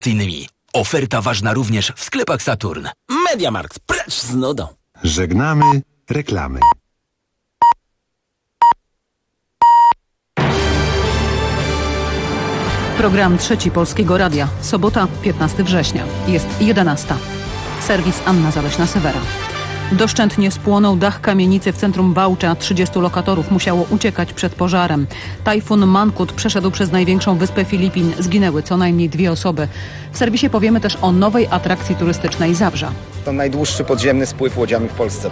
innymi. Oferta ważna również w sklepach Saturn. MediaMarkt, precz z nudą. Żegnamy reklamy. Program Trzeci Polskiego Radia. Sobota, 15 września. Jest 11. Serwis Anna Zaleśna-Sewera. Doszczętnie spłonął dach kamienicy w centrum Wałcza. 30 lokatorów musiało uciekać przed pożarem. Tajfun Mangkhut przeszedł przez największą wyspę Filipin. Zginęły co najmniej 2 osoby. W serwisie powiemy też o nowej atrakcji turystycznej Zabrza. To najdłuższy podziemny spływ łodziami w Polsce.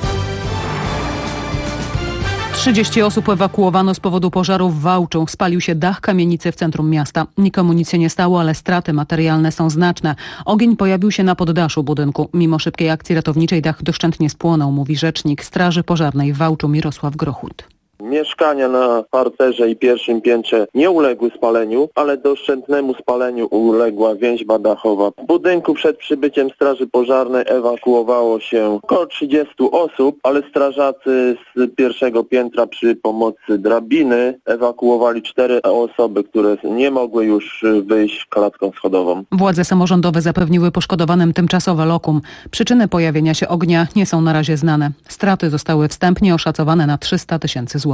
30 osób ewakuowano z powodu pożaru w Wałczu. Spalił się dach kamienicy w centrum miasta. Nikomu nic się nie stało, ale straty materialne są znaczne. Ogień pojawił się na poddaszu budynku. Mimo szybkiej akcji ratowniczej dach doszczętnie spłonął, mówi rzecznik Straży Pożarnej w Wałczu Mirosław Grochut. Mieszkania na parterze i pierwszym piętrze nie uległy spaleniu, ale doszczętnemu spaleniu uległa więźba dachowa. W budynku przed przybyciem Straży Pożarnej ewakuowało się około 30 osób, ale strażacy z pierwszego piętra przy pomocy drabiny ewakuowali 4 osoby, które nie mogły już wyjść klatką schodową. Władze samorządowe zapewniły poszkodowanym tymczasowe lokum. Przyczyny pojawienia się ognia nie są na razie znane. Straty zostały wstępnie oszacowane na 300 000 złotych.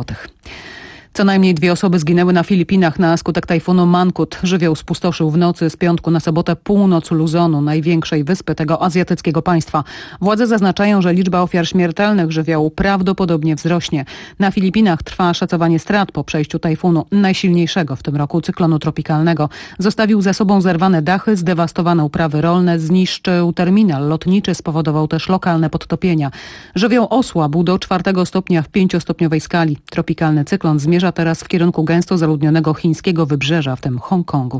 Co najmniej 2 osoby zginęły na Filipinach na skutek tajfunu Mangkhut. Żywioł spustoszył w nocy z piątku na sobotę północ Luzonu, największej wyspy tego azjatyckiego państwa. Władze zaznaczają, że liczba ofiar śmiertelnych żywiołu prawdopodobnie wzrośnie. Na Filipinach trwa szacowanie strat po przejściu tajfunu, najsilniejszego w tym roku cyklonu tropikalnego. Zostawił za sobą zerwane dachy, zdewastowane uprawy rolne, zniszczył terminal lotniczy, spowodował też lokalne podtopienia. Żywioł osłabł do 4 stopnia w 5-stopniowej skali. Tropikalny cyklon zmierza teraz w kierunku gęsto zaludnionego chińskiego wybrzeża, w tym Hongkongu.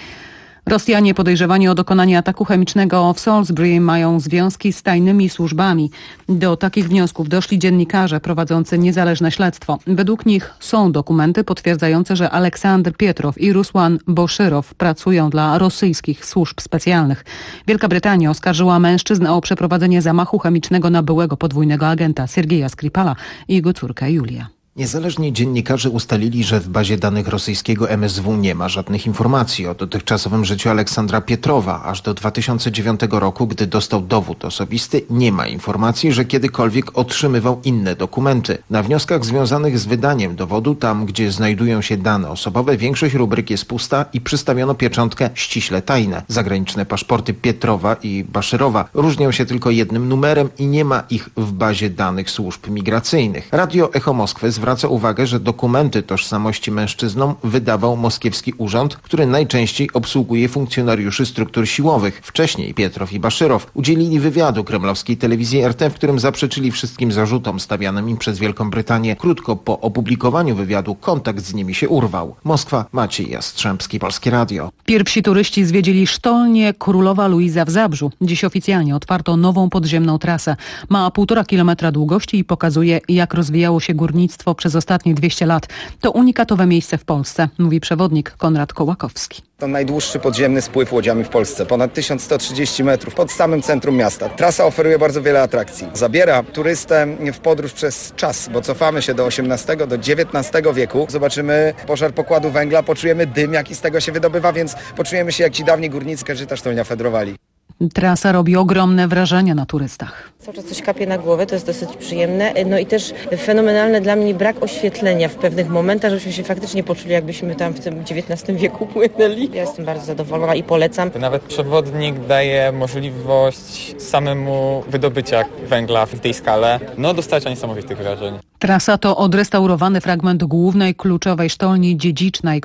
Rosjanie podejrzewani o dokonanie ataku chemicznego w Salisbury mają związki z tajnymi służbami. Do takich wniosków doszli dziennikarze prowadzący niezależne śledztwo. Według nich są dokumenty potwierdzające, że Aleksandr Pietrow i Rusłan Boszyrow pracują dla rosyjskich służb specjalnych. Wielka Brytania oskarżyła mężczyzn o przeprowadzenie zamachu chemicznego na byłego podwójnego agenta Siergieja Skripala i jego córkę Julię. Niezależni dziennikarze ustalili, że w bazie danych rosyjskiego MSW nie ma żadnych informacji o dotychczasowym życiu Aleksandra Pietrowa. Aż do 2009 roku, gdy dostał dowód osobisty, nie ma informacji, że kiedykolwiek otrzymywał inne dokumenty. Na wnioskach związanych z wydaniem dowodu, tam gdzie znajdują się dane osobowe, większość rubryk jest pusta i przystawiono pieczątkę ściśle tajne. Zagraniczne paszporty Pietrowa i Baszyrowa różnią się tylko jednym numerem i nie ma ich w bazie danych służb migracyjnych. Radio Echo Moskwy zwraca uwagę, że dokumenty tożsamości mężczyznom wydawał moskiewski urząd, który najczęściej obsługuje funkcjonariuszy struktur siłowych. Wcześniej Pietrow i Baszyrow udzielili wywiadu kremlowskiej telewizji RT, w którym zaprzeczyli wszystkim zarzutom stawianym im przez Wielką Brytanię. Krótko po opublikowaniu wywiadu kontakt z nimi się urwał. Moskwa, Maciej Jastrzębski, Polskie Radio. Pierwsi turyści zwiedzili sztolnię Królowa Luiza w Zabrzu. Dziś oficjalnie otwarto nową podziemną trasę. Ma 1,5 kilometra długości i pokazuje, jak rozwijało się górnictwo przez ostatnie 200 lat. To unikatowe miejsce w Polsce, mówi przewodnik Konrad Kołakowski. To najdłuższy podziemny spływ łodziami w Polsce, ponad 1130 metrów pod samym centrum miasta. Trasa oferuje bardzo wiele atrakcji. Zabiera turystę w podróż przez czas, bo cofamy się do XVIII, do XIX wieku. Zobaczymy pożar pokładu węgla, poczujemy dym, jaki z tego się wydobywa, więc poczujemy się jak ci dawni górnicy, którzy ta sztolnia fedrowali. Trasa robi ogromne wrażenie na turystach. Cały czas coś kapie na głowę, to jest dosyć przyjemne. No i też fenomenalny dla mnie brak oświetlenia w pewnych momentach, żebyśmy się faktycznie poczuli, jakbyśmy tam w tym XIX wieku płynęli. Ja jestem bardzo zadowolona i polecam. Nawet przewodnik daje możliwość samemu wydobycia węgla w tej skale. No dostarcza niesamowitych wrażeń. Trasa to odrestaurowany fragment głównej kluczowej sztolni dziedzicznej,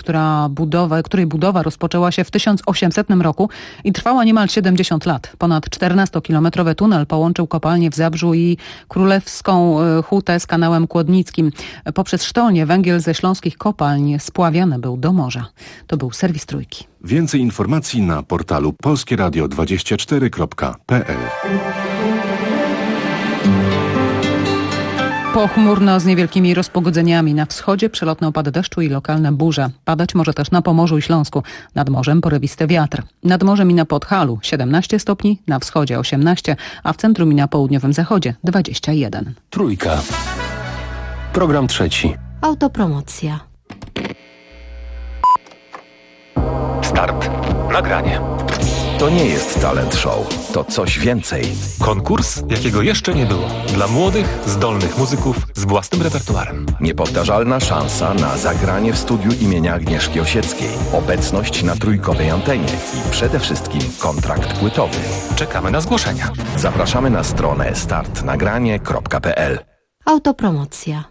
której budowa rozpoczęła się w 1800 roku i trwała niemal 70 lat. Ponad 14-kilometrowy tunel połączył kopalnię w Zabrzu i Królewską Hutę z kanałem Kłodnickim. Poprzez sztolnię węgiel ze śląskich kopalń spławiany był do morza. To był serwis Trójki. Więcej informacji na portalu polskieradio24.pl. Pochmurno z niewielkimi rozpogodzeniami. Na wschodzie przelotne opady deszczu i lokalne burze. Padać może też na Pomorzu i Śląsku. Nad morzem porywisty wiatr. Nad morzem i na Podhalu 17 stopni, na wschodzie 18, a w centrum i na południowym zachodzie 21. Trójka. Program trzeci. Autopromocja. Start. Nagranie. To nie jest talent show, to coś więcej. Konkurs, jakiego jeszcze nie było. Dla młodych, zdolnych muzyków z własnym repertuarem. Niepowtarzalna szansa na zagranie w studiu imienia Agnieszki Osieckiej. Obecność na trójkowej antenie i przede wszystkim kontrakt płytowy. Czekamy na zgłoszenia. Zapraszamy na stronę startnagranie.pl. Autopromocja.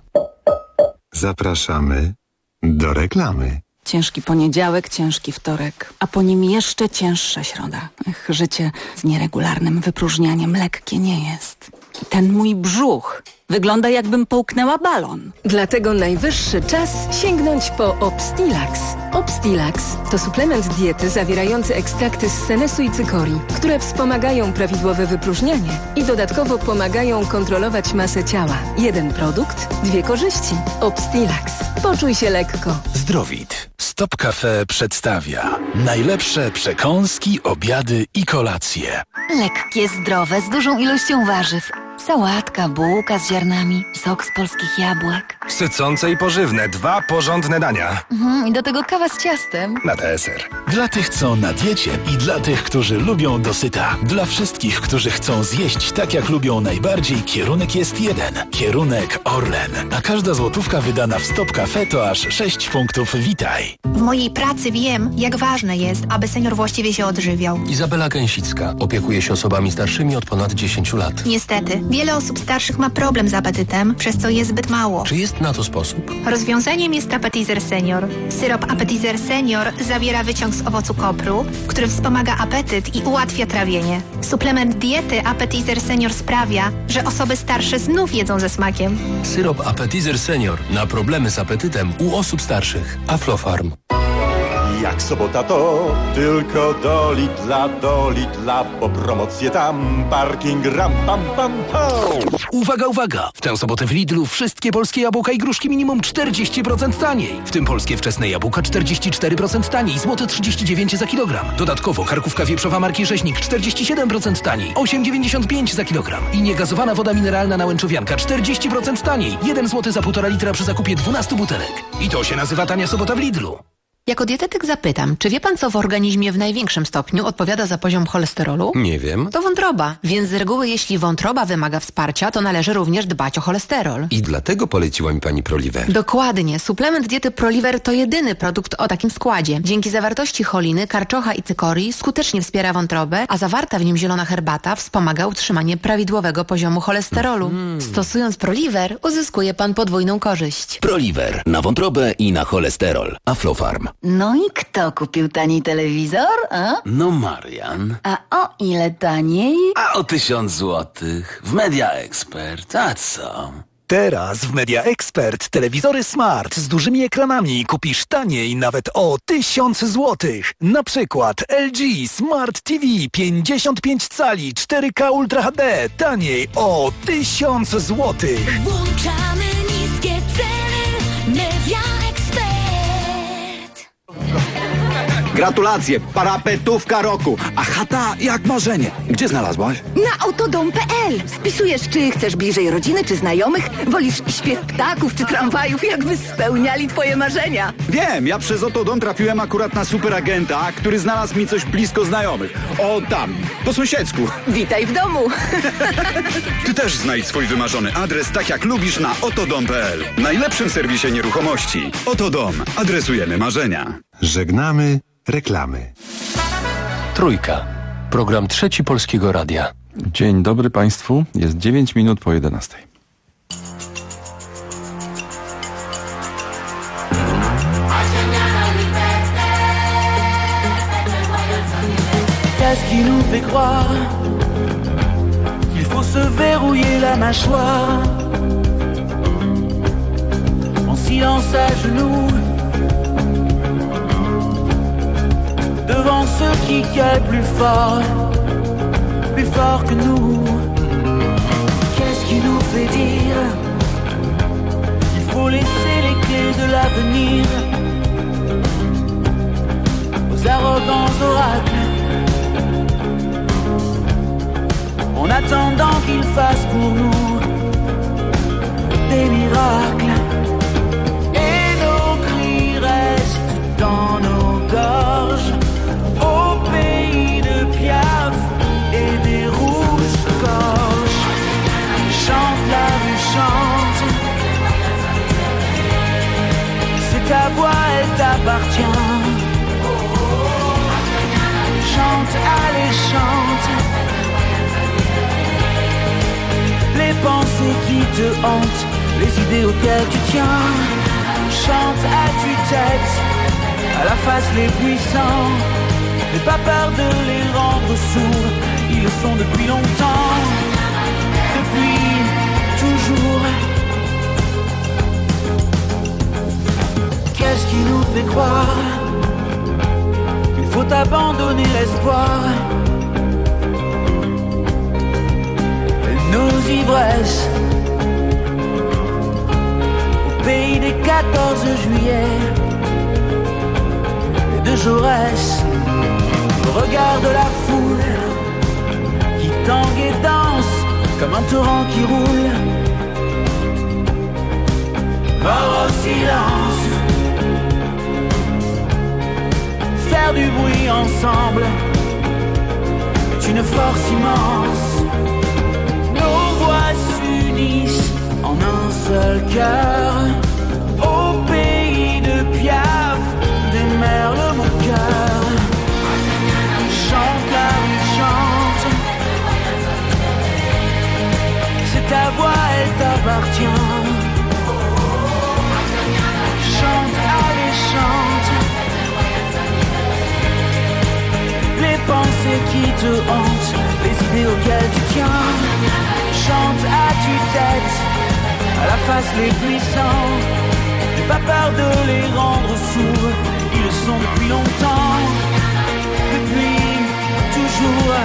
Zapraszamy do reklamy. Ciężki poniedziałek, ciężki wtorek, a po nim jeszcze cięższa środa. Życie z nieregularnym wypróżnianiem lekkie nie jest. I ten mój brzuch wygląda, jakbym połknęła balon. Dlatego najwyższy czas sięgnąć po Obstilax. Obstilax to suplement diety zawierający ekstrakty z senesu i cykorii, które wspomagają prawidłowe wypróżnianie i dodatkowo pomagają kontrolować masę ciała. Jeden produkt, dwie korzyści. Obstilax. Poczuj się lekko. Zdrowit. Stop Cafe przedstawia najlepsze przekąski, obiady i kolacje. Lekkie, zdrowe, z dużą ilością warzyw. Sałatka, bułka z ziarnami, sok z polskich jabłek. Sycące i pożywne, 2 porządne dania. I do tego kawa z ciastem. Na deser. Dla tych, co na diecie i dla tych, którzy lubią dosyta. Dla wszystkich, którzy chcą zjeść tak, jak lubią najbardziej, kierunek jest jeden. Kierunek Orlen. A każda złotówka wydana w Stop Cafe to aż 6 punktów Witaj. W mojej pracy wiem, jak ważne jest, aby senior właściwie się odżywiał. Izabela Gęsicka opiekuje się osobami starszymi od ponad 10 lat. Niestety, wiele osób starszych ma problem z apetytem, przez co jest zbyt mało. Czy jest na to sposób? Rozwiązaniem jest Appetizer Senior. Syrop Appetizer Senior zawiera wyciąg z owocu kopru, który wspomaga apetyt i ułatwia trawienie. Suplement diety Appetizer Senior sprawia, że osoby starsze znów jedzą ze smakiem. Syrop Appetizer Senior na problemy z apetytem u osób starszych. Aflofarm. Jak sobota to tylko do Lidla, bo promocje tam, parking ram pam pam pam. Uwaga, uwaga! W tę sobotę w Lidlu wszystkie polskie jabłka i gruszki minimum 40% taniej. W tym polskie wczesne jabłka 44% taniej, złote 39 za kilogram. Dodatkowo karkówka wieprzowa marki Rzeźnik 47% taniej, 8,95 za kilogram. I niegazowana woda mineralna Nałęczowianka 40% taniej, 1 zł za 1,5 litra przy zakupie 12 butelek. I to się nazywa tania sobota w Lidlu. Jako dietetyk zapytam, czy wie pan, co w organizmie w największym stopniu odpowiada za poziom cholesterolu? Nie wiem. To wątroba, więc z reguły jeśli wątroba wymaga wsparcia, to należy również dbać o cholesterol. I dlatego poleciła mi pani Proliver. Dokładnie. Suplement diety Proliver to jedyny produkt o takim składzie. Dzięki zawartości choliny, karczocha i cykorii skutecznie wspiera wątrobę, a zawarta w nim zielona herbata wspomaga utrzymanie prawidłowego poziomu cholesterolu. Stosując Proliver, uzyskuje pan podwójną korzyść. Proliver na wątrobę i na cholesterol. Aflofarm. No i kto kupił tani telewizor, a? No Marian. A o ile taniej? A o 1000 złotych. W Media Expert. A co? Teraz w Media Expert telewizory smart z dużymi ekranami kupisz taniej nawet o 1000 złotych. Na przykład LG Smart TV 55 cali 4K Ultra HD taniej o 1000 złotych. Włączamy niskie ceny. Media Expert. Gratulacje, parapetówka roku, a chata jak marzenie. Gdzie znalazłaś? Na autodom.pl. Spisujesz, czy chcesz bliżej rodziny, czy znajomych, wolisz śpiew ptaków, czy tramwajów, jakby spełniali twoje marzenia. Wiem, ja przez Autodom trafiłem akurat na superagenta, który znalazł mi coś blisko znajomych. O tam, po sąsiedzku. Witaj w domu. Ty też znajdź swój wymarzony adres tak jak lubisz na autodom.pl. Najlepszym serwisie nieruchomości. Autodom. Adresujemy marzenia. Żegnamy reklamy. Trójka. Program Trzeci Polskiego Radia. Dzień dobry Państwu. Jest 9 minut po 11. Qu'est-ce qui nous fait croire qu'il faut se verrouiller la mâchoire en silence à genoux devant ceux qui gueulent plus fort que nous. Qu'est-ce qui nous fait dire qu'il faut laisser les clés de l'avenir aux arrogants oracles en attendant qu'ils fassent pour nous des miracles. Et nos cris restent dans nos gorges au pays de pierre. pensées qui te hantent, les idées auxquelles tu tiens. Chante à tue-tête, à la face les puissants. N'aie pas peur de les rendre sourds, ils le sont depuis longtemps, depuis toujours. Qu'est-ce qui nous fait croire qu'il faut abandonner l'espoir et nos ivresses au pays des 14 juillet et de Jaurès? Regarde la foule qui tangue et danse comme un torrent qui roule. Mort au silence, faire du bruit ensemble est une force immense. Nos voix s'unissent en un seul cœur. Au pays de Piaf, démerle mon cœur. Chante la rue, chante. C'est ta voix, elle t'appartient. Chante, allez, chante. Les pensées qui te hantent, les idées auxquelles tu tiens. Chante à tue-tête, à la face les puissants. N'aie pas peur de les rendre sourds, ils le sont depuis longtemps, depuis toujours,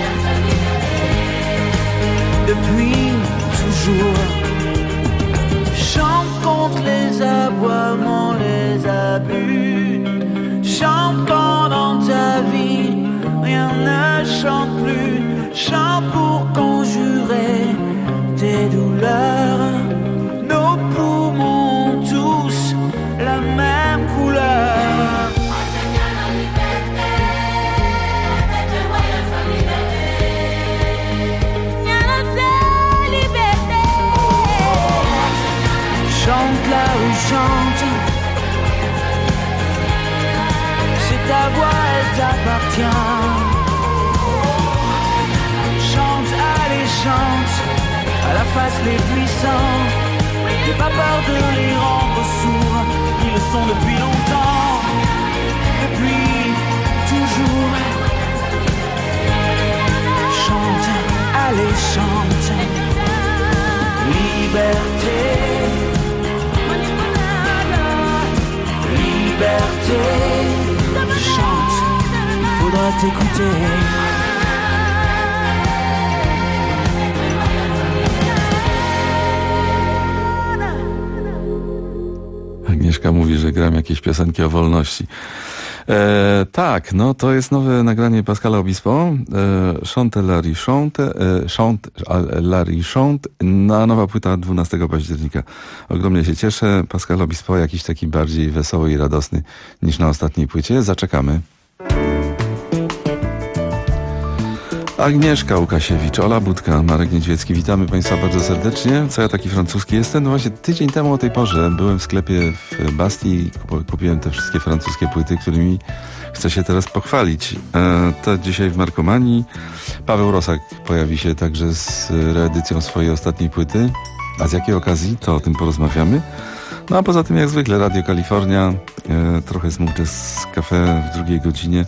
depuis toujours. Chante contre les aboiements, les abus. Chante quand dans ta vie rien ne chante plus. Chante pour conjurer tes douleurs. Nos poumons ont tous la même couleur. Chante là où chante, c'est ta voix, elle t'appartient. Chante, allez, chante, à la face les puissants. N'aie pas peur de les rendre sourds, ils le sont depuis longtemps, depuis toujours. Chante, allez, chante, liberté. Liberté, chante, il faudra t'écouter. Agnieszka mówi, że gram jakieś piosenki o wolności. Tak, no to jest nowe nagranie Pascala Obispo. Chante Larry Chante, Chante Larry Chante, nowa płyta 12 października. Ogromnie się cieszę. Pascal Obispo jakiś taki bardziej wesoły i radosny niż na ostatniej płycie. Zaczekamy. Agnieszka Łukasiewicz, Ola Budka, Marek Niedźwiecki. Witamy Państwa bardzo serdecznie. Co ja taki francuski jestem? No właśnie tydzień temu o tej porze byłem w sklepie w Bastii i kupiłem te wszystkie francuskie płyty, którymi chcę się teraz pochwalić. To dzisiaj w Markomanii. Paweł Rosak pojawi się także z reedycją swojej ostatniej płyty. A z jakiej okazji? To o tym porozmawiamy. No a poza tym jak zwykle Radio Kalifornia, trochę Smooth Jazz Cafe w drugiej godzinie.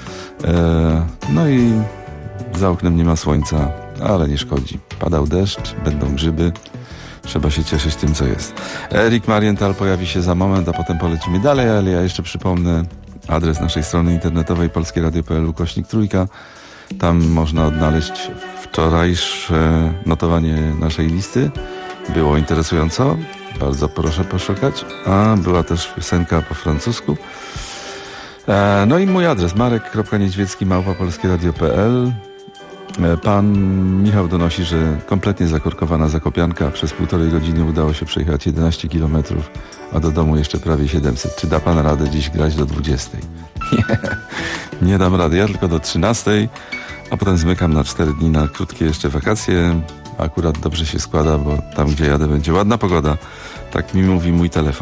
No i za oknem nie ma słońca, ale nie szkodzi. Padał deszcz, będą grzyby. Trzeba się cieszyć tym, co jest. Erik Marienthal pojawi się za moment, a potem polecimy dalej, ale ja jeszcze przypomnę adres naszej strony internetowej polskieradio.pl/3. Tam można odnaleźć wczorajsze notowanie naszej listy. Było interesująco. Bardzo proszę poszukać. A była też piosenka po francusku. No i mój adres marek.niedźwiecki@polskieradio.pl. Pan Michał donosi, że kompletnie zakorkowana Zakopianka. Przez 1,5 godziny udało się przejechać 11 km, a do domu jeszcze prawie 700. Czy da pan radę dziś grać do 20? Nie dam rady. Ja tylko do 13, a potem zmykam na 4 dni na krótkie jeszcze wakacje. Akurat dobrze się składa, bo tam, gdzie jadę, będzie ładna pogoda. Tak mi mówi mój telefon.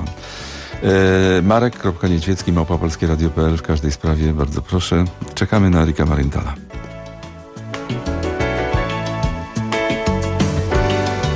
Marek.niedźwiecki@polskieradio.pl w każdej sprawie, bardzo proszę. Czekamy na Erika Marienthala.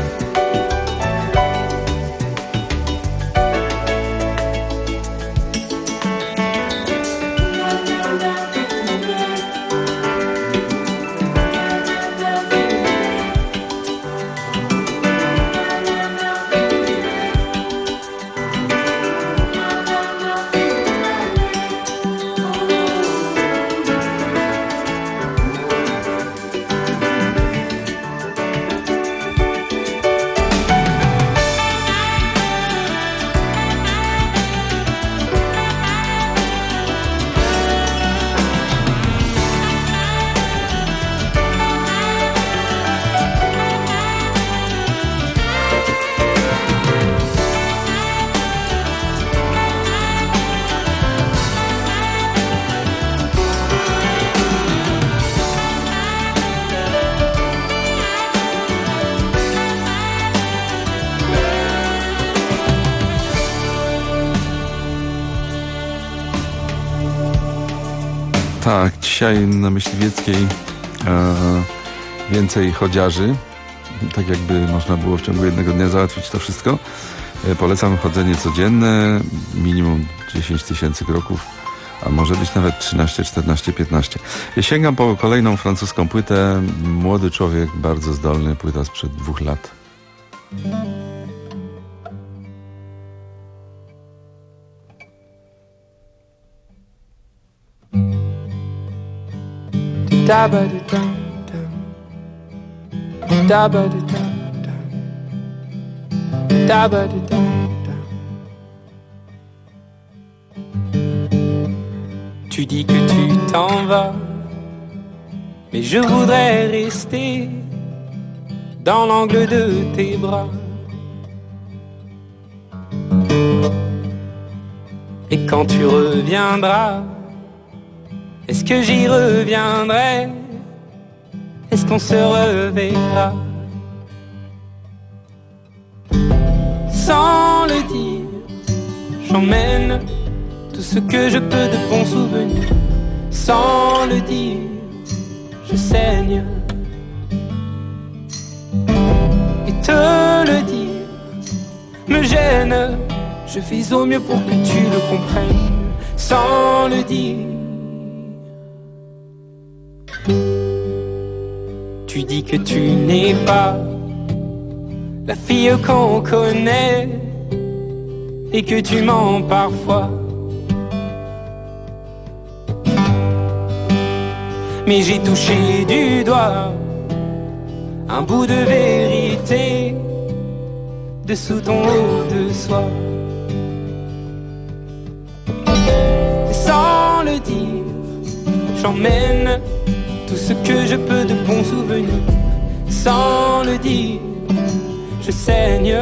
Tak, dzisiaj na Myśliwieckiej więcej chodziarzy. Tak jakby można było w ciągu jednego dnia załatwić to wszystko. Polecam chodzenie codzienne, minimum 10 000 kroków, a może być nawet 13, 14, 15. Ja sięgam po kolejną francuską płytę. Młody człowiek, bardzo zdolny, płyta sprzed 2 lat. Tu dis que tu t'en vas, mais je voudrais rester dans l'angle de tes bras. Et quand tu reviendras, est-ce que j'y reviendrai? Est-ce qu'on se reverra? Sans le dire, j'emmène tout ce que je peux de bons souvenirs. Sans le dire, je saigne. Et te le dire me gêne. Je fais au mieux pour que tu le comprennes. Sans le dire, tu dis que tu n'es pas la fille qu'on connaît et que tu mens parfois. Mais j'ai touché du doigt un bout de vérité dessous ton haut de soie. Sans le dire, j'emmène tout ce que je peux de bons souvenirs. Sans le dire, je saigne.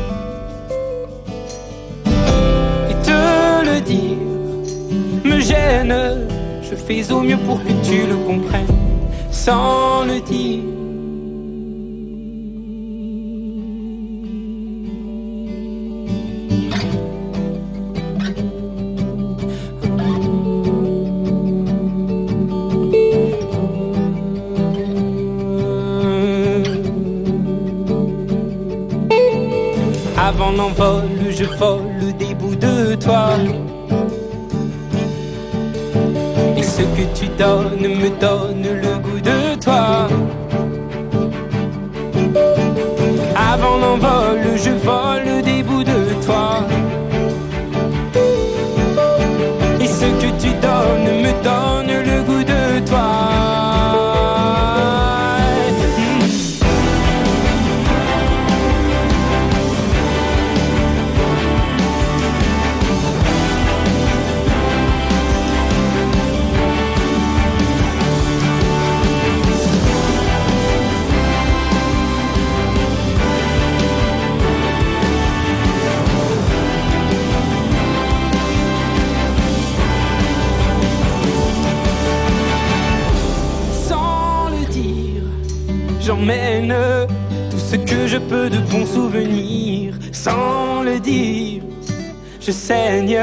Et te le dire me gêne. Je fais au mieux pour que tu le comprennes. Sans le dire. Avant l'envol, je vole des bouts de toi. Et ce que tu donnes me donne le goût de toi. Avant l'envol, je vole des bouts de toi. Et ce que tu donnes me donne le goût de toi. J'emmène tout ce que je peux de bons souvenirs. Sans le dire, je saigne.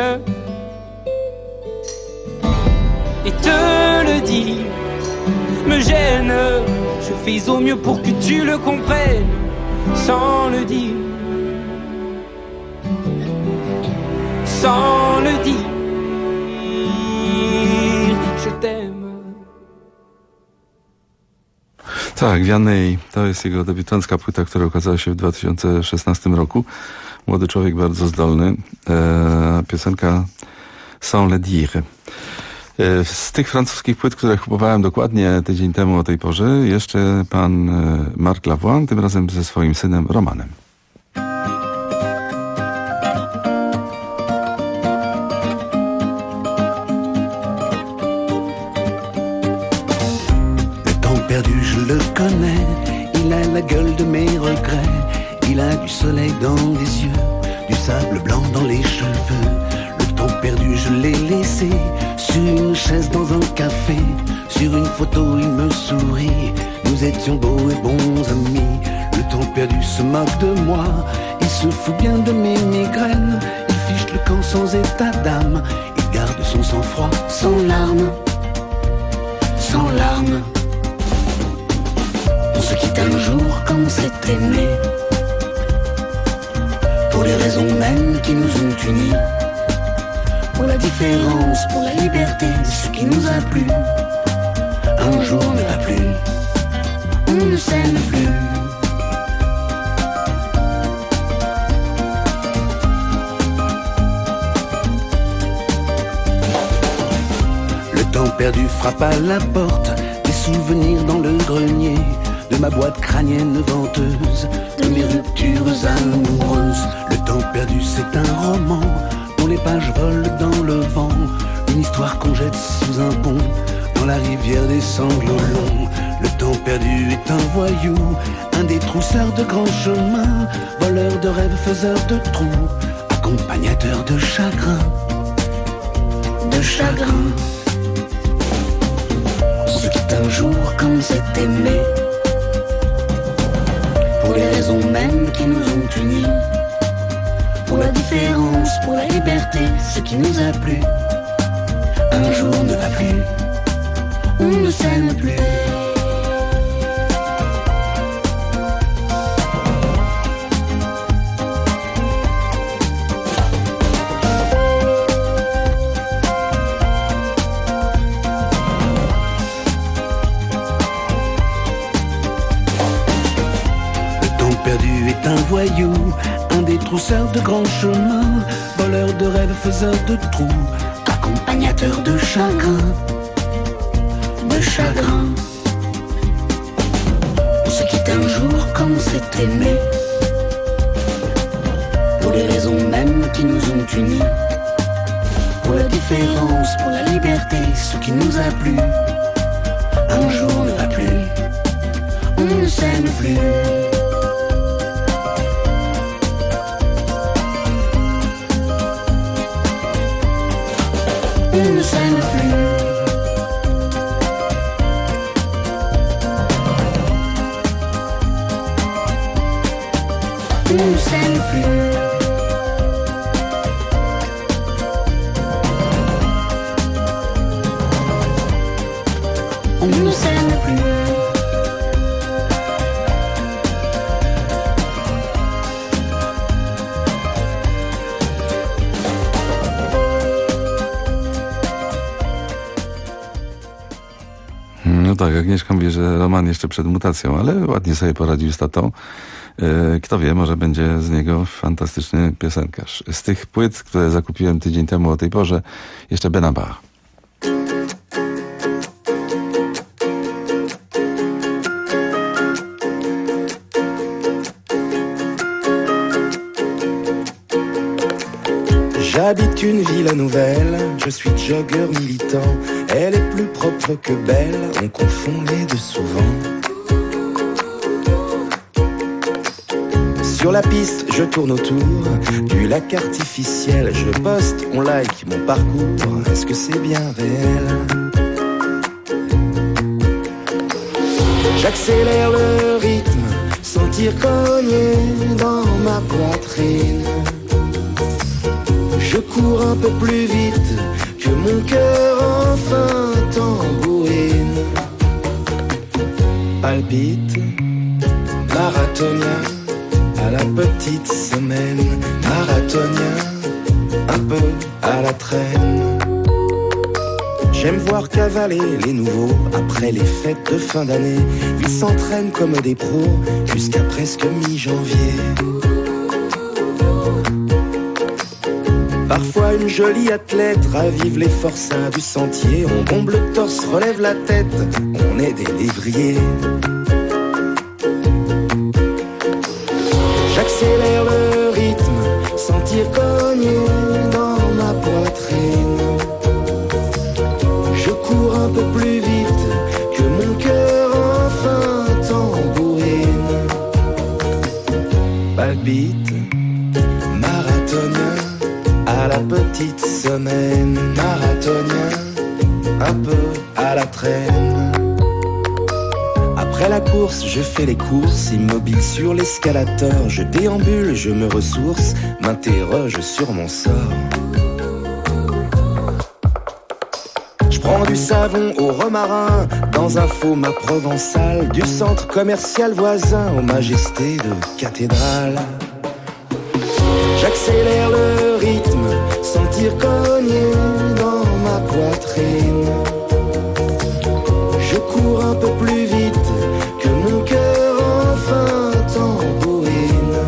Et te le dire me gêne. Je fais au mieux pour que tu le comprennes. Sans le dire, sans le dire, je t'aime. Tak, Vianney, to jest jego debiutancka płyta, która ukazała się w 2016 roku. Młody człowiek, bardzo zdolny. Piosenka Sans le dire. Z tych francuskich płyt, które kupowałem dokładnie tydzień temu o tej porze, jeszcze pan Marc Lavoine, tym razem ze swoim synem Romanem. Perdu, je le connais, il a la gueule de mes regrets, il a du soleil dans les yeux, du sable blanc dans les cheveux. Le temps perdu, je l'ai laissé sur une chaise dans un café, sur une photo il me sourit, nous étions beaux et bons amis. Le temps perdu se moque de moi, il se fout bien de mes migraines, il fiche le camp sans état d'âme, il garde son sang-froid, sans larmes. sans larmes. On se quitte un jour quand on s'est aimé, pour les raisons mêmes qui nous ont unis, pour la différence, pour la liberté, ce qui nous a plu. Un jour ne va plus, on ne s'aime plus. Le temps perdu frappe à la porte, des souvenirs dans le grenier, de ma boîte crânienne venteuse, de mes ruptures amoureuses. Le temps perdu c'est un roman, dont les pages volent dans le vent, une histoire qu'on jette sous un pont, dans la rivière des sanglots longs. Le temps perdu est un voyou, un détrousseur de grands chemins, voleur de rêves, faiseur de trous, accompagnateur de chagrin, de chagrin. On se quitte un jour quand on s'est aimé, pour les raisons mêmes qui nous ont unis, pour la différence, pour la liberté, ce qui nous a plu. Un jour ne va plus, on ne s'aime plus. Un voyou, un détrousseur de grands chemins, voleur de rêves, faiseur de trous, accompagnateur de chagrin, de chagrin. On se quitte un jour quand on s'est aimé, pour les raisons mêmes qui nous ont unis, pour la différence, pour la liberté, ce qui nous a plu. Un jour ne va plus, on ne s'aime plus. On ne s'aime plus. On ne s'aime plus. On ne s'aime plus. No tak, Agnieszka mówi, że Roman jeszcze przed mutacją, ale ładnie sobie poradził z tatą. Kto wie, może będzie z niego fantastyczny piosenkarz. Z tych płyt, które zakupiłem tydzień temu o tej porze, jeszcze Bena Bach. J'habite une ville nouvelle, je suis jogger militant. Elle est plus propre que belle, on confond les deux souvent. Sur la piste, je tourne autour du lac artificiel. Je poste, on like mon parcours, est-ce que c'est bien réel? J'accélère le rythme, sentir cogner dans ma poitrine. Je cours un peu plus vite que mon cœur enfin tambourine. Palpite, marathonien, à la petite semaine. Marathonien, un peu à la traîne. J'aime voir cavaler les nouveaux après les fêtes de fin d'année. Ils s'entraînent comme des pros jusqu'à presque mi-janvier. Parfois une jolie athlète ravive les forçats du sentier. On bombe le torse, relève la tête, on est des lévriers. J'accélère le rythme, sentir cogner dans ma poitrine. Je cours un peu plus vite que mon cœur enfin tambourine. Palpite, marathonien, à la petite semaine. Marathonien, un peu à la traîne. Après la course, je fais les courses, immobile sur l'escalator. Je déambule, je me ressource, m'interroge sur mon sort. Je Prends du savon au romarin dans un format provençal, du centre commercial voisin aux majestés de cathédrale. J'accélère le rythme, sentir cogner dans ma poitrine. Je cours un peu plus vite que mon cœur enfin tambourine.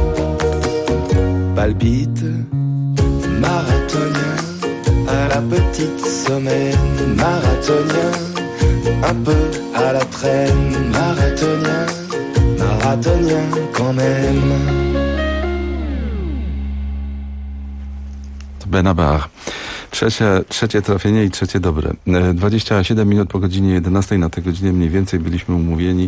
Palpite, marathonien, à la petite semaine. Marathonien, un peu à la traîne. Marathonien, marathonien quand même. Benabar. Trzecie trafienie i trzecie dobre. 27 minut po godzinie 11. Na tę godzinę mniej więcej byliśmy umówieni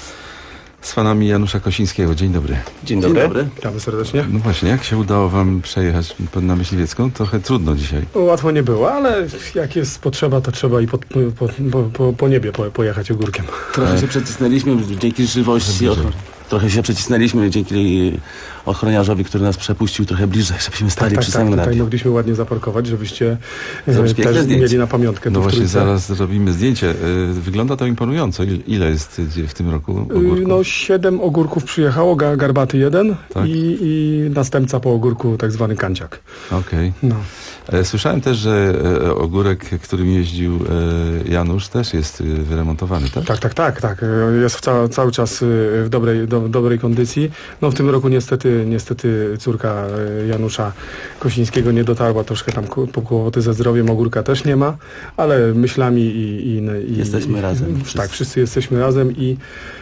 z fanami Janusza Kosińskiego. Dzień dobry. Dzień dobry. Witamy serdecznie. No właśnie, jak się udało wam przejechać na Myśliwiecką? Trochę trudno dzisiaj. Łatwo nie było, ale jak jest potrzeba, to trzeba i po niebie pojechać ogórkiem. Trochę się przecisnęliśmy dzięki żywości. Trochę się przecisnęliśmy dzięki ochroniarzowi, który nas przepuścił trochę bliżej, żebyśmy stali przy samym tutaj mogliśmy ładnie zaparkować, żebyście też mieli na pamiątkę. No właśnie, zaraz zrobimy zdjęcie. Wygląda to imponująco. Ile jest w tym roku ogórków? No 7 ogórków przyjechało, garbaty 1 tak? i następca po ogórku, tak zwany kanciak. Okej. No. Słyszałem też, że ogórek, którym jeździł Janusz, też jest wyremontowany, tak? Tak. Jest cały czas w dobrej kondycji. No w tym roku niestety córka Janusza Kosińskiego nie dotarła, troszkę tam kłopoty ze zdrowiem, ogórka też nie ma, ale myślami i jesteśmy razem. Tak, wszyscy jesteśmy razem i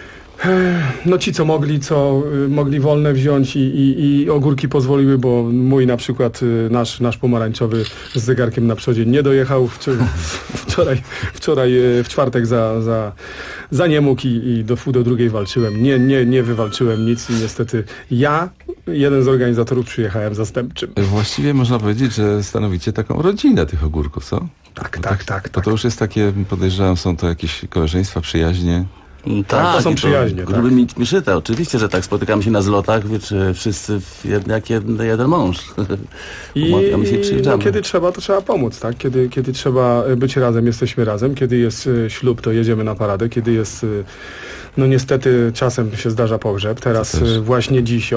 no ci, co mogli wolne wziąć i ogórki pozwoliły, bo mój na przykład, nasz pomarańczowy z zegarkiem na przodzie nie dojechał wczoraj w czwartek za nie mógł i do drugiej walczyłem. Nie wywalczyłem nic i niestety ja, jeden z organizatorów, przyjechałem zastępczym. Właściwie można powiedzieć, że stanowicie taką rodzinę tych ogórków, co? Tak. To już jest takie, podejrzewam, są to jakieś koleżeństwa, przyjaźnie. Tak, to są przyjaźnie. Gruby miszyte, oczywiście, że tak spotykamy się na zlotach, wszyscy jak jeden mąż. Pomagamy się i przyjeżdżamy. No, kiedy trzeba, to trzeba pomóc, tak? Kiedy trzeba być razem, jesteśmy razem. Kiedy jest ślub, to jedziemy na paradę. Kiedy jest, no niestety czasem się zdarza pogrzeb. Teraz właśnie dziś,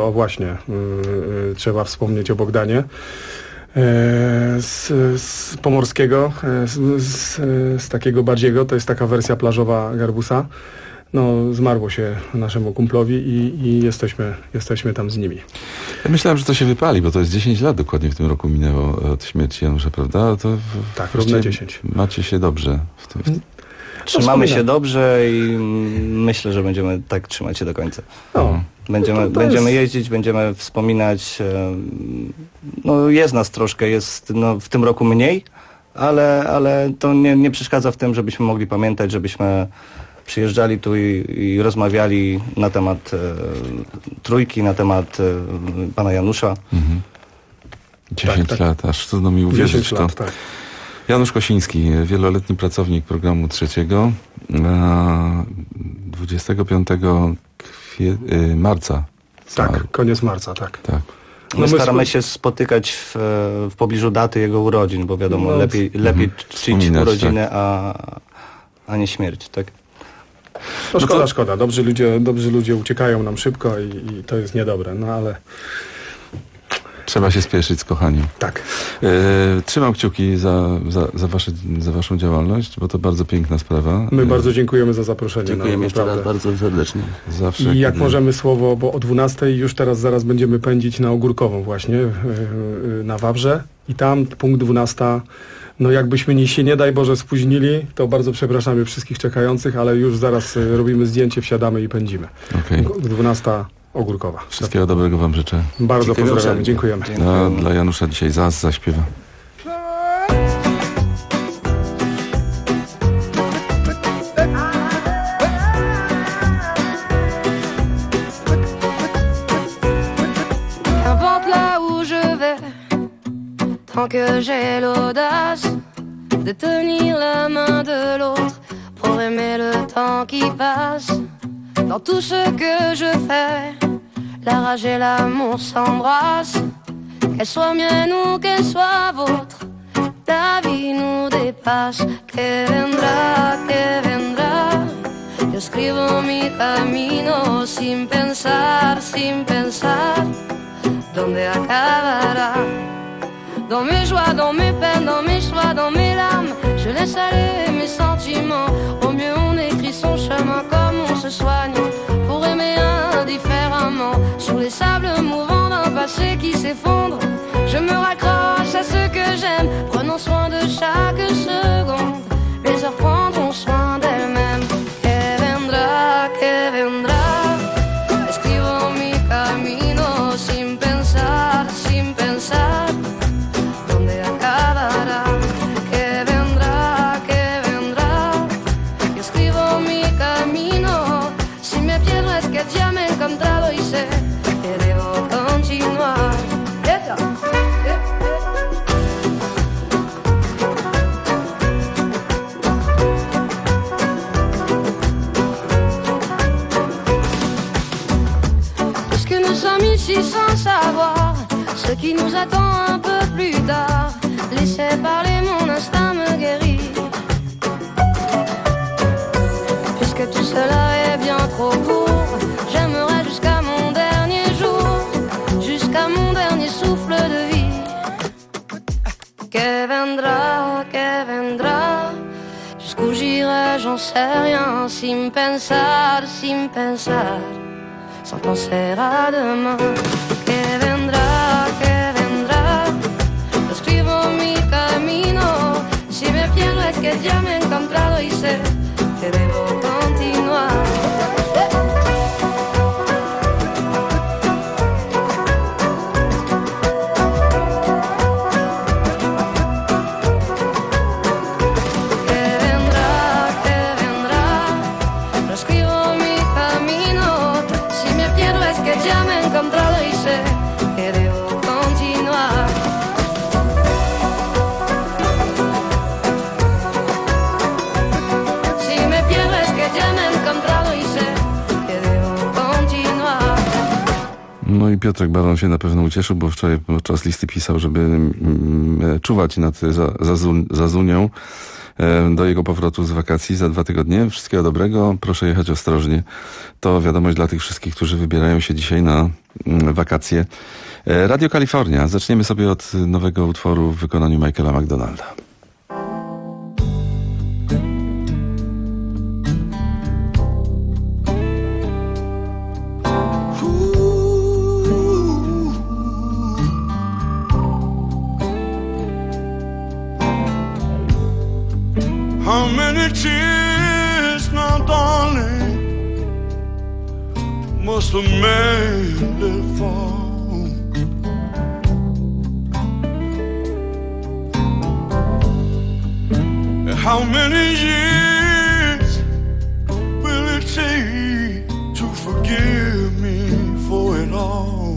trzeba wspomnieć o Bogdanie. Z pomorskiego, z takiego bardziego, to jest taka wersja plażowa garbusa. No, zmarło się naszemu kumplowi i jesteśmy tam z nimi. Ja myślałem, że to się wypali, bo to jest 10 lat dokładnie w tym roku minęło od śmierci Janusza, prawda? To tak, równe 10. Macie się dobrze. Trzymamy się dobrze i myślę, że będziemy tak trzymać się do końca. No. Będziemy jeździć, będziemy wspominać. No jest nas troszkę, jest w tym roku mniej, ale to nie przeszkadza w tym, żebyśmy mogli pamiętać, żebyśmy przyjeżdżali tu i rozmawiali na temat trójki, na temat pana Janusza. 10 lat, aż trudno mi uwierzyć w to. Tak. Janusz Kosiński, wieloletni pracownik programu trzeciego, 25 marca. Tak, koniec marca, tak. My staramy się spotykać w pobliżu daty jego urodzin, bo wiadomo, lepiej czcić urodziny, tak. a nie śmierć, tak? No szkoda. Dobrzy ludzie uciekają nam szybko i to jest niedobre, no ale... Trzeba się spieszyć z kochaniem. Tak. Trzymam kciuki za waszą działalność, bo to bardzo piękna sprawa. My bardzo dziękujemy za zaproszenie. Dziękujemy jeszcze raz bardzo serdecznie. Zawsze. I jak możemy słowo, bo o 12:00 już zaraz będziemy pędzić na Ogórkową właśnie, na Wawrze i tam punkt 12. No jakbyśmy się nie daj Boże spóźnili, to bardzo przepraszamy wszystkich czekających, ale już zaraz robimy zdjęcie, wsiadamy i pędzimy. 12. Ogórkowa. Wszystkiego dobrego wam życzę. Bardzo pozdrawiamy, dziękujemy. Dla Janusza dzisiaj zaśpiewa. Qu'importe là où je vais, tant que j'ai l'audace de tenir la main de l'autre pour aimer le temps qui passe. Dans tout ce que je fais, la rage et l'amour s'embrassent. Qu'elle soit mienne ou qu'elle soit vôtre, la vie nous dépasse. Que vendrá, que vendrá. Yo escribo mi camino sin pensar, ¿dónde acabará? Dans mes joies, dans mes peines, dans mes choix, dans mes larmes, je laisse aller mes sentiments. Au mieux on écrit son chemin comme on se soigne pour aimer indifféremment. Sur les sables mouvants d'un passé qui s'effondre, je me raccroche à ce que j'aime, prenant soin de chaque seconde. Les heures prendront soin d'elles-mêmes. Que vendrá, escribo mi camino sin pensar, ¿dónde acabará? Que vendrá, yo escribo mi camino, si me pierdo es que ya me he encontrado y sé que debo continuar. Ici sans savoir ce qui nous attend un peu plus tard. Laissez parler, mon instinct me guérit. Puisque tout cela est bien trop court, j'aimerais jusqu'à mon dernier jour, jusqu'à mon dernier souffle de vie. Que vendrá, jusqu'où j'irai, j'en sais rien, sin pensar, sans penser à demain. Que vendrá, yo escribo mi camino, si me pierdo es que ya me he encontrado y sé que debo continuar. Ya me he encontrado y sé que debo continuar. Si me pierdo es que ya me he encontrado y sé que debo continuar. No i Piotrek Baron się na pewno ucieszył, bo wczoraj podczas listy pisał, żeby czuwać nad Zazunią do jego powrotu z wakacji za 2 tygodnie. Wszystkiego dobrego, proszę jechać ostrożnie. To wiadomość dla tych wszystkich, którzy wybierają się dzisiaj na wakacje. Radio Kalifornia. Zaczniemy sobie od nowego utworu w wykonaniu Michaela McDonalda. How many tears now, darling, must a man let fall? And how many years will it take to forgive me for it all?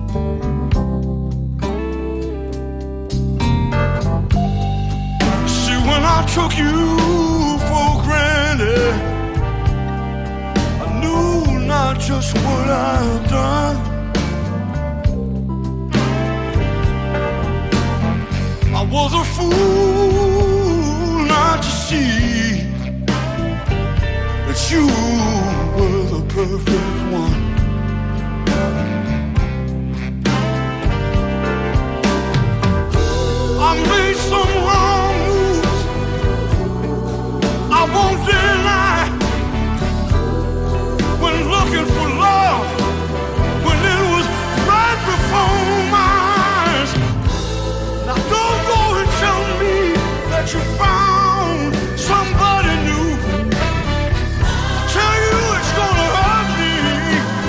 See, when I took you for granted, I knew not just what I've done. I was a fool not to see that you were the perfect one. I made some wrong moves, I won't deny. When looking for love, when it was right before my eyes. Now don't go and tell me that you found somebody new. Tell you it's gonna hurt me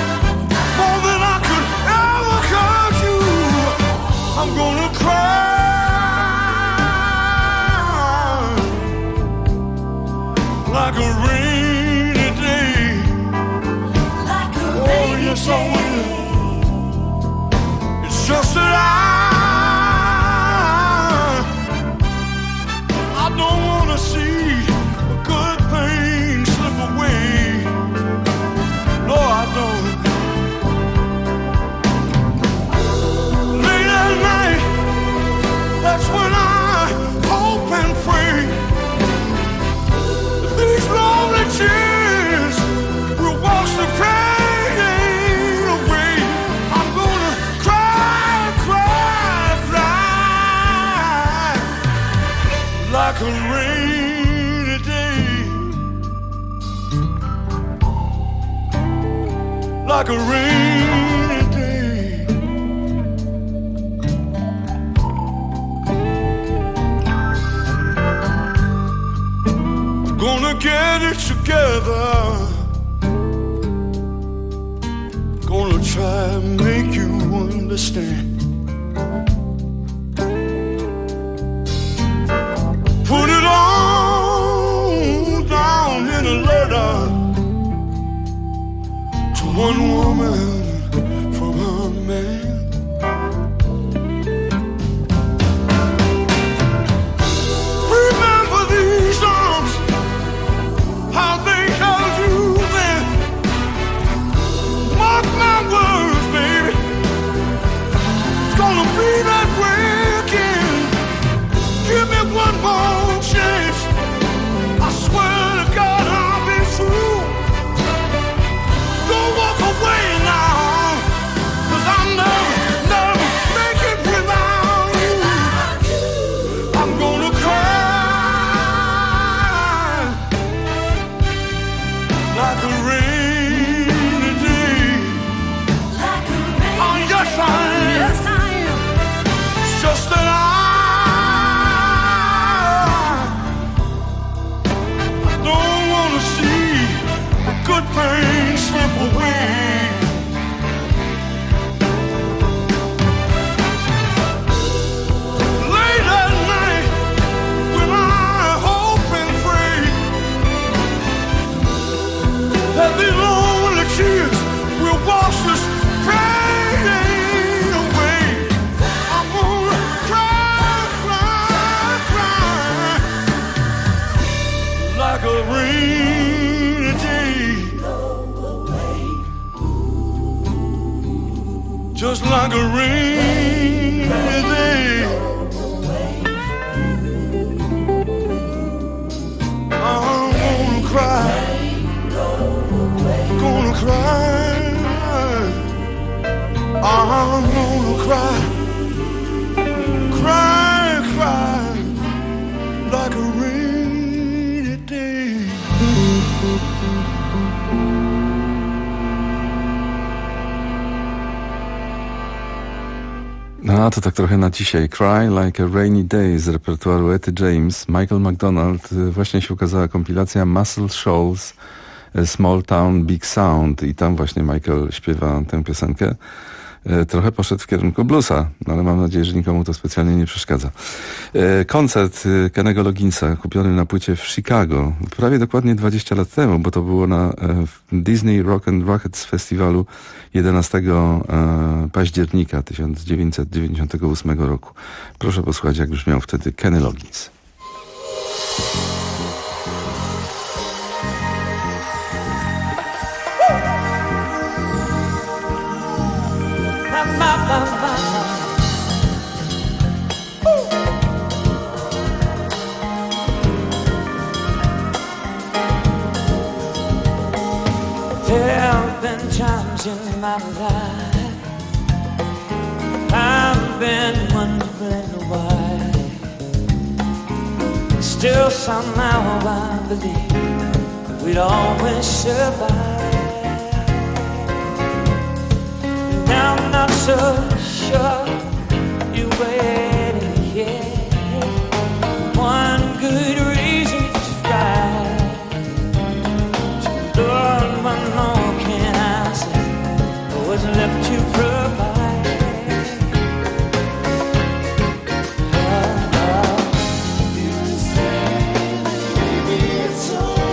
like a rainy day. Gonna get it together. Gonna try and make you understand. Put it all down in a letter to one woman from her man. Remember these arms, how they held you then. Mark my words, baby, it's gonna be that way again. Give me one more chance. I swear to God I'll be true. Don't walk away now, 'cause I'll never make it without you. I'm gonna cry like a rainy day. Oh yes I am. It's just that I don't wanna see good things slip away. Late at night when I hope and pray that these lonely tears will wash this pain away. I'm gonna cry, cry, cry like a rainy day. Just like a rainy day. I'm gonna cry. Gonna cry. I'm gonna cry. Cry, cry like a rainy day. No, to tak trochę na dzisiaj. Cry Like a Rainy Day z repertuaru Etty James. Michael McDonald. Właśnie się ukazała kompilacja Muscle Shoals Small Town Big Sound i tam właśnie Michael śpiewa tę piosenkę. Trochę poszedł w kierunku bluesa, no ale mam nadzieję, że nikomu to specjalnie nie przeszkadza. Koncert Kennego Logginsa kupiony na płycie w Chicago prawie dokładnie 20 lat temu, bo to było na Disney Rock and Rockets Festiwalu 11 października 1998 roku. Proszę posłuchać, jak brzmiał wtedy Kenny Loggins. There have been times in my life I've been wondering why. Still somehow I believe we'd always survive. Now I'm not so sure you're waiting here. One good reason to try. Lord, what more can I say? What's left to provide? You say maybe it's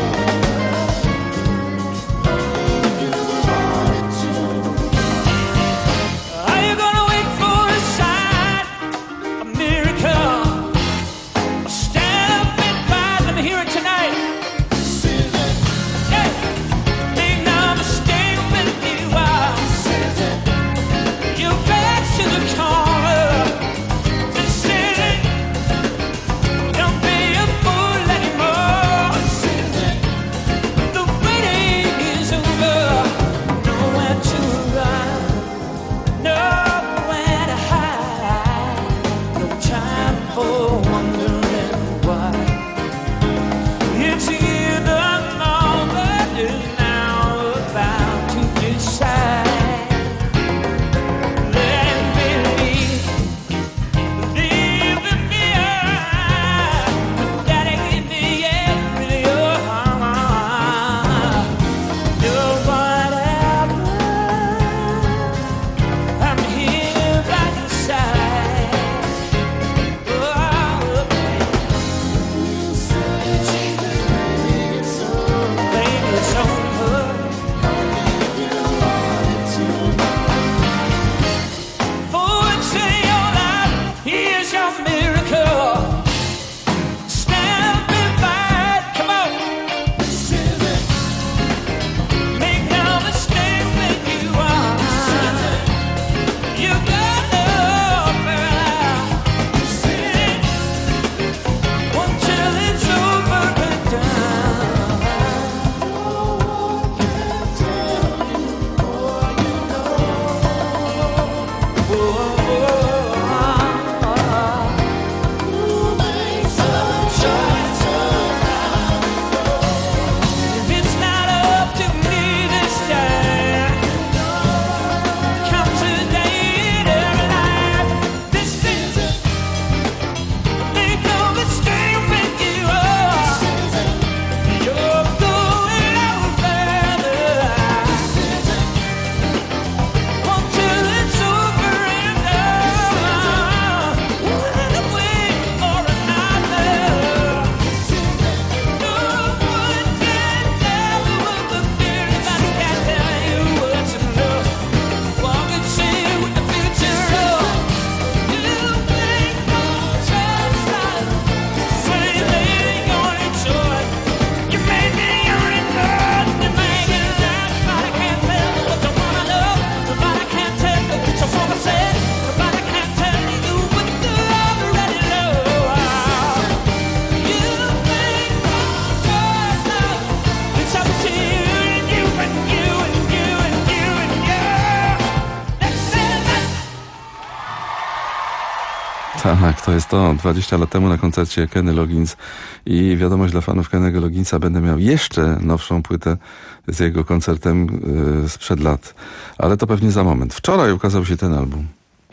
Are you gonna wait for a sign, a miracle? Or stand up and fight? Let me hear it tonight. Hey, now Tak, to jest to. 20 lat temu na koncercie Kenny Loggins i wiadomość dla fanów Kennego Logginsa, będę miał jeszcze nowszą płytę z jego koncertem sprzed lat. Ale to pewnie za moment. Wczoraj ukazał się ten album.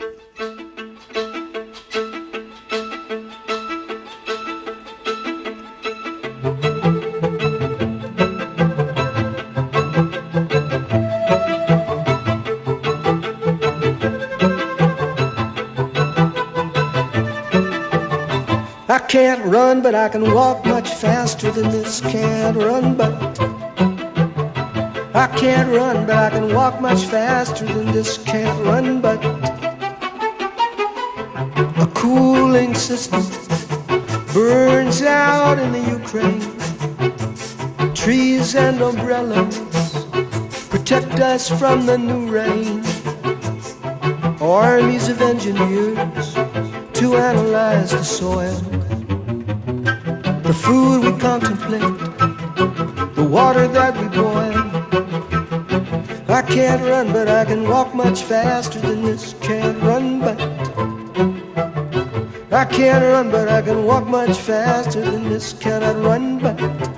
I can't run, but I can walk much faster than this. Can't run, but I can't run, but I can walk much faster than this. Can't run, but a cooling system burns out in the Ukraine. Trees and umbrellas protect us from the new rain. Armies of engineers to analyze the soil, the food we contemplate, the water that we boil. I can't run, but I can walk much faster than this. Can't run, but I can't run, but I can walk much faster than this. Cannot run, but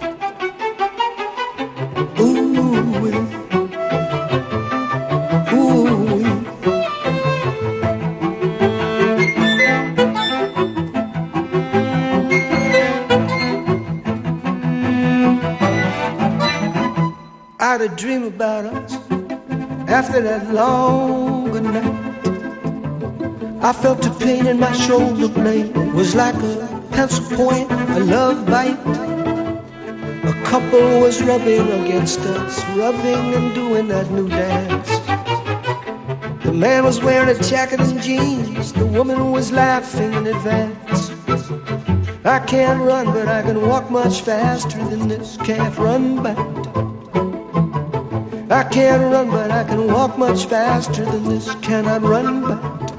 I had a dream about us after that long good night. I felt a pain in my shoulder blade. It was like a pencil point, a love bite. A couple was rubbing against us, rubbing and doing that new dance. The man was wearing a jacket and jeans. The woman was laughing in advance. I can't run, but I can walk much faster than this. Can't run back. I can't run, but I can walk much faster than this. Cannot run back.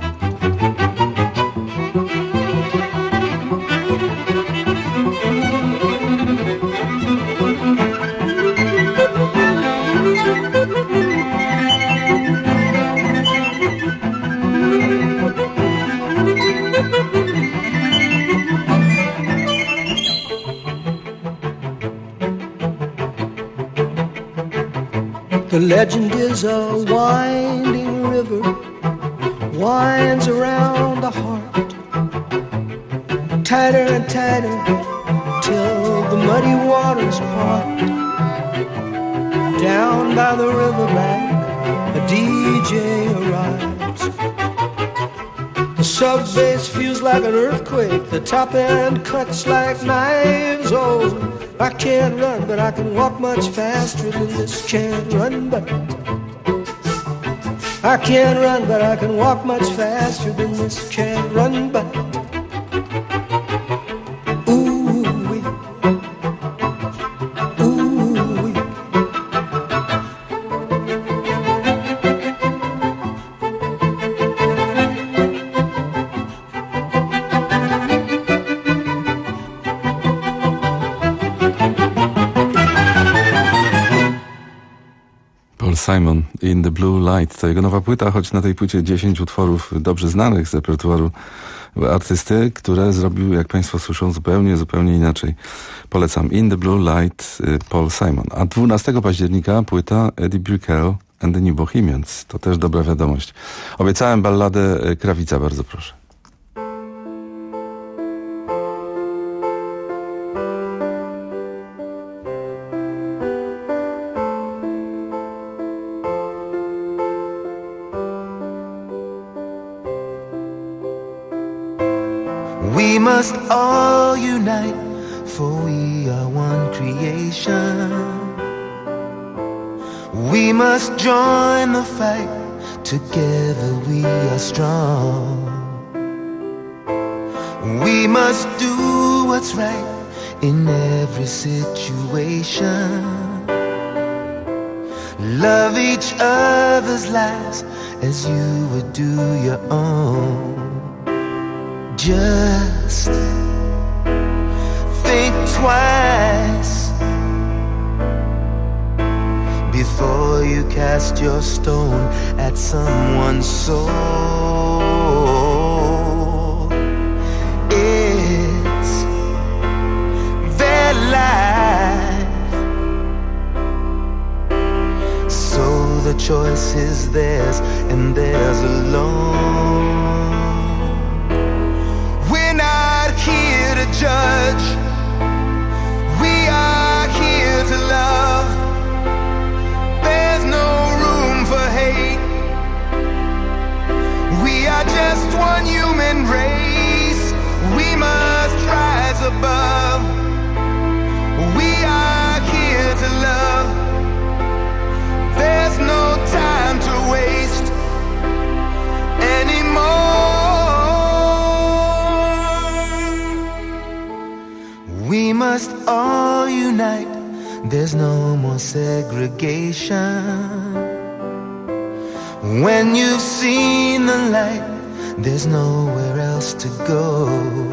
The legend is a winding river winds around the heart, tighter and tighter till the muddy waters part. Down by the riverbank, a DJ arrives. The sub-bass feels like an earthquake, the top end cuts like knives. Oh, I can't run, but I can walk much faster than this. Can't run, but I can't run, but I can walk much faster than this. Can't run, but Simon, In the Blue Light. To jego nowa płyta, choć na tej płycie 10 utworów dobrze znanych z repertuaru artysty, które zrobił, jak Państwo słyszą, zupełnie inaczej. Polecam. In the Blue Light, Paul Simon. A 12 października płyta Eddie Brickell and the New Bohemians. To też dobra wiadomość. Obiecałem balladę Krawica, bardzo proszę. We must all unite, for we are one creation. We must join the fight, together we are strong. We must do what's right in every situation. Love each other's lives as you would do your own. Just think twice before you cast your stone at someone's soul. the choice is theirs and theirs alone. We're not here to judge, we are here to love. There's no room for hate. We are just one human race. We must rise above. We are here to love. There's no time to waste anymore. We must all unite. There's no more segregation. When you've seen the light, there's nowhere else to go.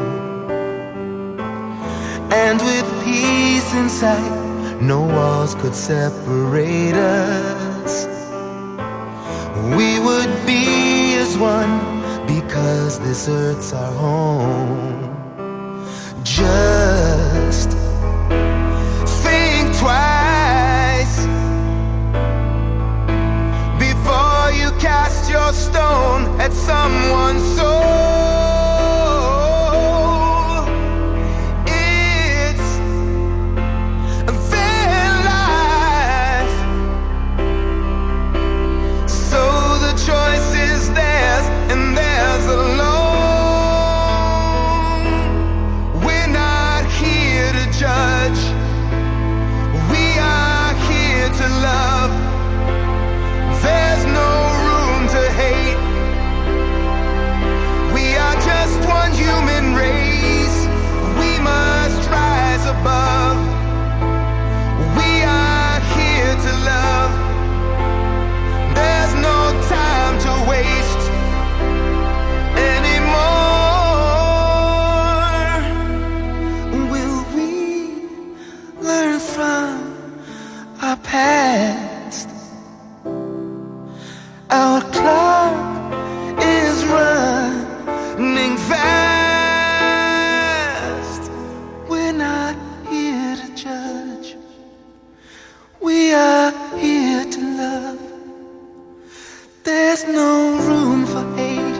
And with peace in sight, no walls could separate us. We would be as one because this earth's our home. Just think twice before you cast your stone at someone's soul. It's their life, so the choice is theirs and theirs alone. We're not here to judge, we are here to love. There's no room to hate. We are just one human race. We must rise above. We are here to love. There's no time to waste anymore. Will we learn from our past? Our clock is running fast. We're not here to judge, we are here to love. There's no room for hate.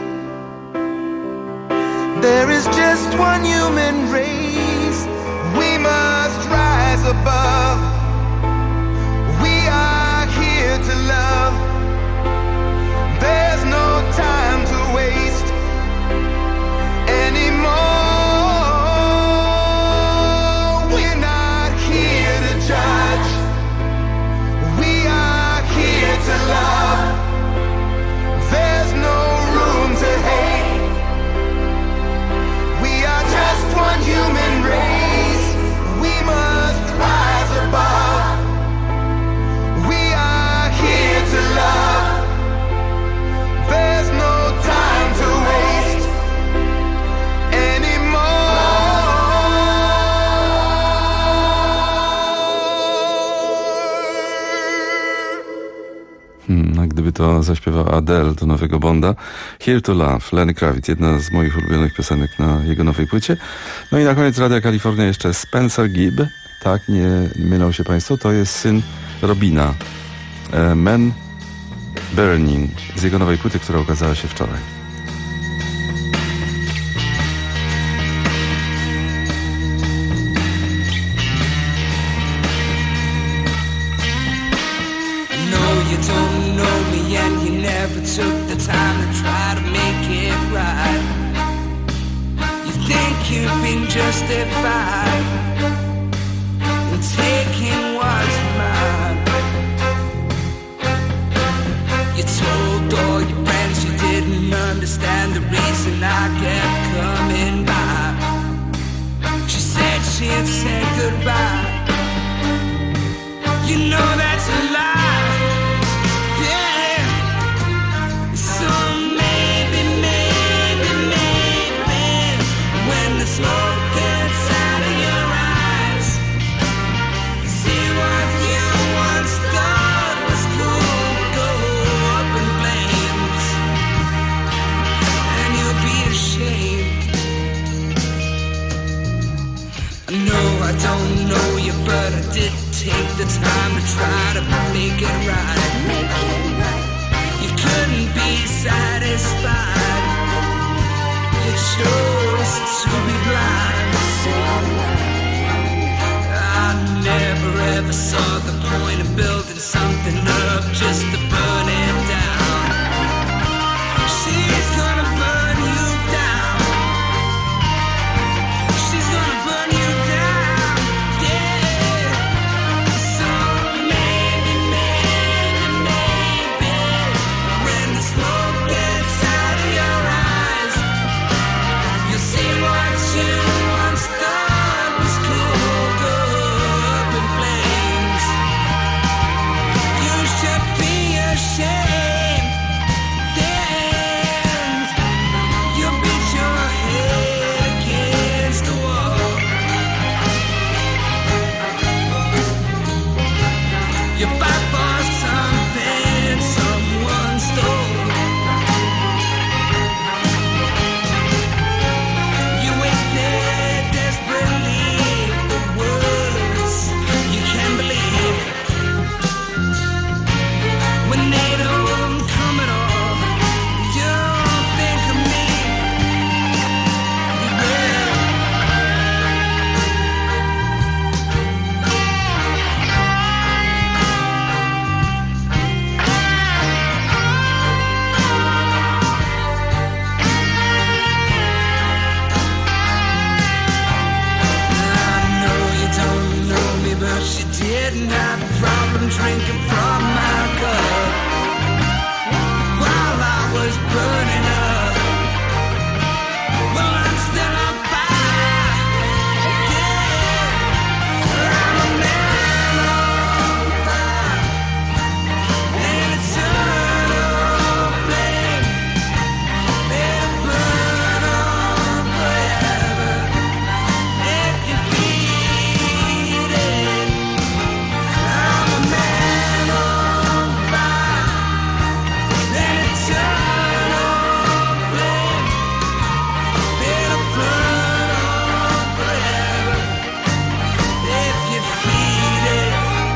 There is just one human race. We must rise above. We are here to love. There's no time to waste anymore. We're not here to judge, we are here to love. There's no room to hate. We are just one human race. We must rise above. We are here to love. There's no time to waste A gdyby to zaśpiewała Adele do nowego Bonda, Here to Love, Lenny Kravitz, jedna z moich ulubionych piosenek na jego nowej płycie. No i na koniec Radia Kalifornia jeszcze Spencer Gibb, tak, nie mylą się Państwo, to jest syn Robina, Man Burning, z jego nowej płyty, która ukazała się wczoraj. Took the time to try to make it right. You think you've been justified in taking what's mine. You told all your friends you didn't understand the reason I kept coming by. She said she'd say goodbye. You know that's a lie. Smoke gets out of your eyes. See what you once thought was cool go up in flames, and you'll be ashamed. No, I don't know you, but I did take the time to try to make it right. Make it satisfied. It shows to be blind. I never ever saw the point of building something up just to burn it down. She's gonna burn you down. She's gonna burn you down, yeah. So maybe, when the smoke gets out of your eyes, you'll see what you once thought was cool go up in flames. You should be ashamed. Then you beat your head against the wall. You fight for something someone stole. You wait there desperately for words you can't believe. When they don't come at all, you don't think of me. You will. I know you don't know me, but you didn't have a problem drinking from my cup while I was burning up. Well, I'm still on fire. Yeah, I'm a man on fire, and it's eternal flame. It'll burn on forever if you feed it. I'm a man on fire, and it's eternal flame. It'll burn on forever if you feed it.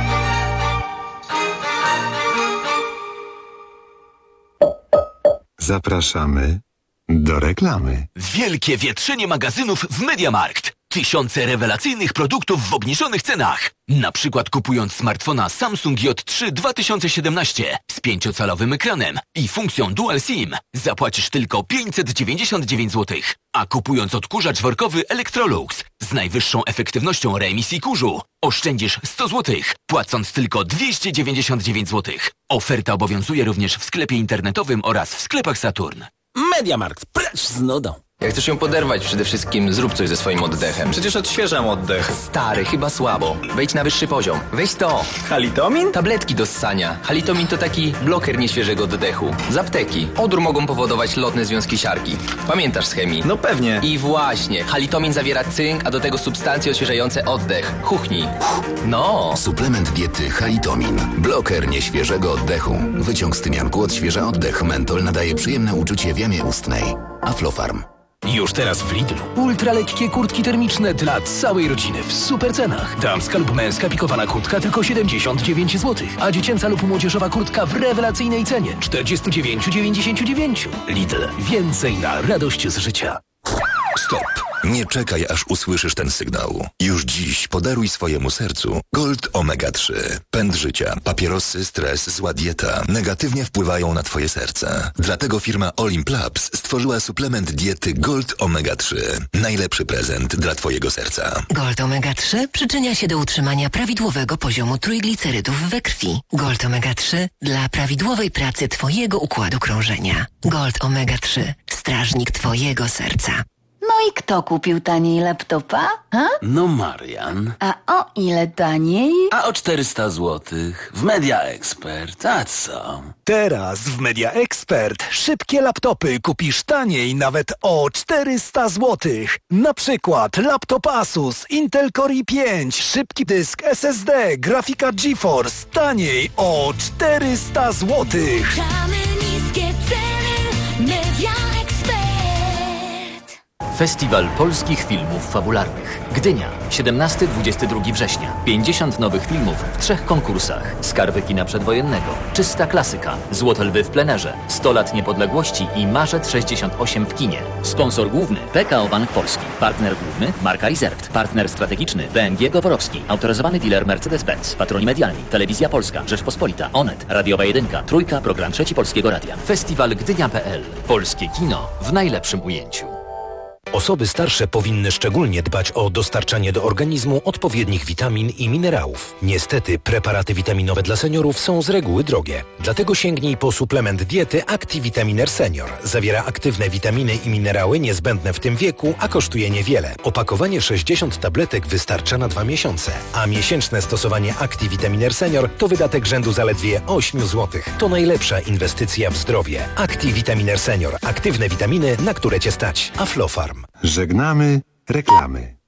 Zapraszamy do reklamy. Wielkie wietrzenie magazynów w MediaMarkt. Tysiące rewelacyjnych produktów w obniżonych cenach. Na przykład kupując smartfona Samsung J3 2017 z 5-calowym ekranem i funkcją Dual SIM zapłacisz tylko 599 zł. A kupując odkurzacz workowy Electrolux z najwyższą efektywnością reemisji kurzu oszczędzisz 100 zł, płacąc tylko 299 zł. Oferta obowiązuje również w sklepie internetowym oraz w sklepach Saturn. MediaMarkt, precz z nudą. Jak chcesz ją poderwać, przede wszystkim zrób coś ze swoim oddechem. Przecież odświeżam oddech. Stary, chyba słabo. Wejdź na wyższy poziom. Weź to. Halitomin? Tabletki do ssania. Halitomin to taki bloker nieświeżego oddechu. Z apteki. Odór mogą powodować lotne związki siarki. Pamiętasz z chemii? No pewnie. I właśnie. Halitomin zawiera cynk, a do tego substancje odświeżające oddech. Chuchnij. No. Suplement diety Halitomin. Bloker nieświeżego oddechu. Wyciąg z tymianku odświeża oddech. Mentol nadaje przyjemne uczucie w jamie ustnej. Aflofarm. Już teraz w Lidlu. Ultralekkie kurtki termiczne dla całej rodziny w super cenach. Damska lub męska pikowana kurtka tylko 79 zł, a dziecięca lub młodzieżowa kurtka w rewelacyjnej cenie 49,99. Lidl. Więcej na radość z życia. Stop! Nie czekaj, aż usłyszysz ten sygnał. Już dziś podaruj swojemu sercu Gold Omega 3. Pęd życia, papierosy, stres, zła dieta negatywnie wpływają na twoje serce. Dlatego firma Olymp Labs stworzyła suplement diety Gold Omega 3. Najlepszy prezent dla twojego serca. Gold Omega 3 przyczynia się do utrzymania prawidłowego poziomu trójglicerydów we krwi. Gold Omega 3 dla prawidłowej pracy twojego układu krążenia. Gold Omega 3. Strażnik twojego serca. No i kto kupił taniej laptopa? Ha? No Marian. A o ile taniej? A o 400 zł. W Media Expert. A co? Teraz w Media Expert szybkie laptopy kupisz taniej nawet o 400 zł. Na przykład laptop Asus Intel Core i5, szybki dysk SSD, grafika GeForce taniej o 400 zł. Niskie ceny, Media Expert. Festiwal Polskich Filmów Fabularnych. Gdynia, 17-22 września. 50 nowych filmów w 3 konkursach. Skarby kina przedwojennego, Czysta klasyka, Złote lwy w plenerze, 100 lat niepodległości i Marzec 68 w kinie. Sponsor główny PKO Bank Polski. Partner główny Marka Reserved. Partner strategiczny BMG Goworowski. Autoryzowany dealer Mercedes-Benz. Patroni medialni Telewizja Polska, Rzeczpospolita, Onet, Radiowa 1, Trójka, Program 3 Polskiego Radia. Festiwal Gdynia.pl. Polskie kino w najlepszym ujęciu. Osoby starsze powinny szczególnie dbać o dostarczanie do organizmu odpowiednich witamin i minerałów. Niestety preparaty witaminowe dla seniorów są z reguły drogie. Dlatego sięgnij po suplement diety ActiVitaminer Senior. Zawiera aktywne witaminy i minerały niezbędne w tym wieku, a kosztuje niewiele. Opakowanie 60 tabletek wystarcza na 2 miesiące, a miesięczne stosowanie ActiVitaminer Senior to wydatek rzędu zaledwie 8 zł. To najlepsza inwestycja w zdrowie. ActiVitaminer Senior. Aktywne witaminy, na które Cię stać. Aflofarm. Żegnamy reklamy.